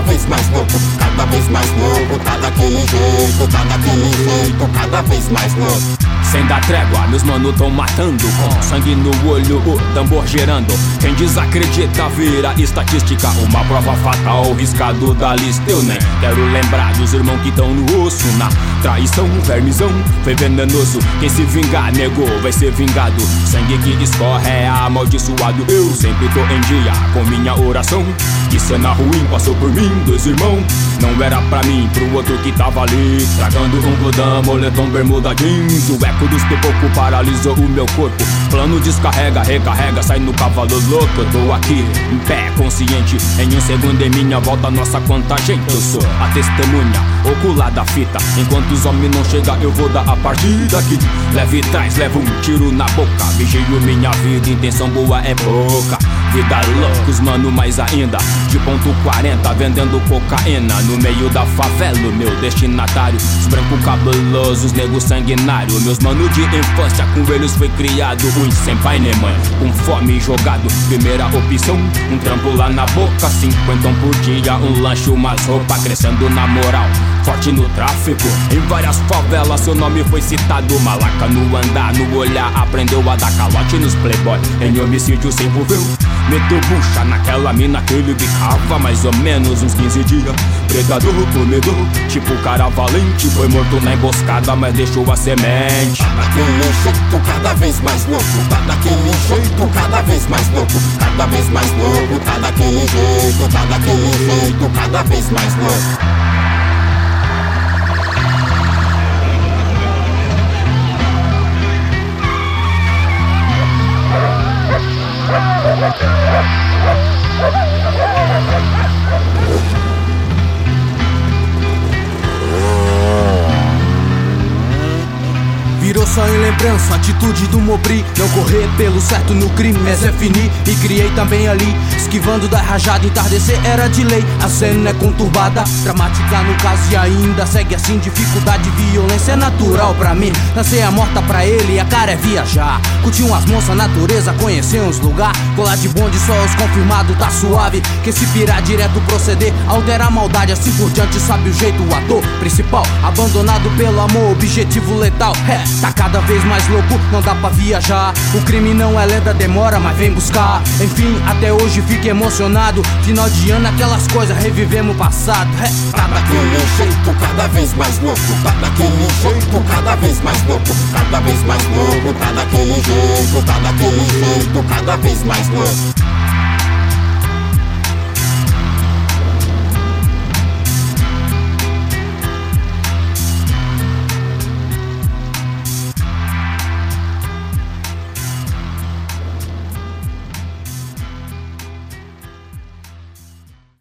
vez mais louco, cada vez mais louco. Tá daquele jeito, cada vez mais louco. Sem dar trégua, meus mano tão matando, com sangue no olho, o tambor gerando. Quem desacredita vira estatística, uma prova fatal, riscado da lista. Eu nem quero lembrar dos irmãos que tão no osso. Na traição, vermizão, foi venenoso. Quem se vingar, negou, vai ser vingado. Sangue que escorre é amaldiçoado. Eu sempre tô em dia com minha oração. Que cena ruim passou por mim, dois irmãos. Não era pra mim, pro outro que tava ali, tragando um gludão, moletom, bermuda, jeans. O eco dos pipocos paralisou o meu corpo. Plano descarrega, recarrega, sai no cavalo louco. Eu tô aqui, em pé, consciente. Em um segundo em minha volta, nossa quanta gente. Eu sou a testemunha ocular da fita. Enquanto os homens não chegam, eu vou dar a partida aqui. Leve trás, levo um tiro na boca. Vigio minha vida, intenção boa é pouca. Vida louca, os mano mais ainda. De ponto 40, vendendo cocaína. No meio da favela, o meu destinatário. Os brancos cabelosos, negros sanguinários. Meus mano de infância, com eles foi criado. Uns sem pai nem mãe, com fome jogado. Primeira opção, um trampo lá na boca. 50 por dia, um lanche, umas roupas. Crescendo na moral, forte no tráfico. Em várias favelas seu nome foi citado. Malaca no andar, no olhar, aprendeu a dar calote nos playboy. Em homicídio se envolveu, meteu bucha naquela mina que ele bicava. Mais ou menos uns 15 dias. Predador, comedor, tipo cara valente. Foi morto na emboscada, mas deixou a semente. Tá daquele jeito, cada vez mais louco. Tá daquele jeito, cada vez mais louco. Cada vez mais louco, tá daquele jeito, cada vez mais louco. Virou só em lembrança, atitude do Mobri. Não correr pelo certo no crime, mas é finir. E criei também ali, esquivando da rajada. Entardecer era de lei, a cena é conturbada, dramática no caso e ainda segue assim. Dificuldade, violência é natural pra mim. Nascer a morta pra ele, a cara é viajar. Curtir umas moças, natureza, conhecer uns lugar. Colar de bonde, só os confirmados, tá suave. Que se pirar direto proceder, alterar a maldade, assim por diante. Sabe o jeito, o ator principal abandonado pelo amor, objetivo letal. Tá cada vez mais louco, não dá pra viajar. O crime não é lenta, demora, mas vem buscar. Enfim, até hoje fico emocionado. Final de ano, aquelas coisas, revivemos o passado. Tá daquele jeito, cada vez mais louco. Tá daquele jeito, cada vez mais louco. Cada vez mais louco, tá daquele jeito, cada vez mais louco.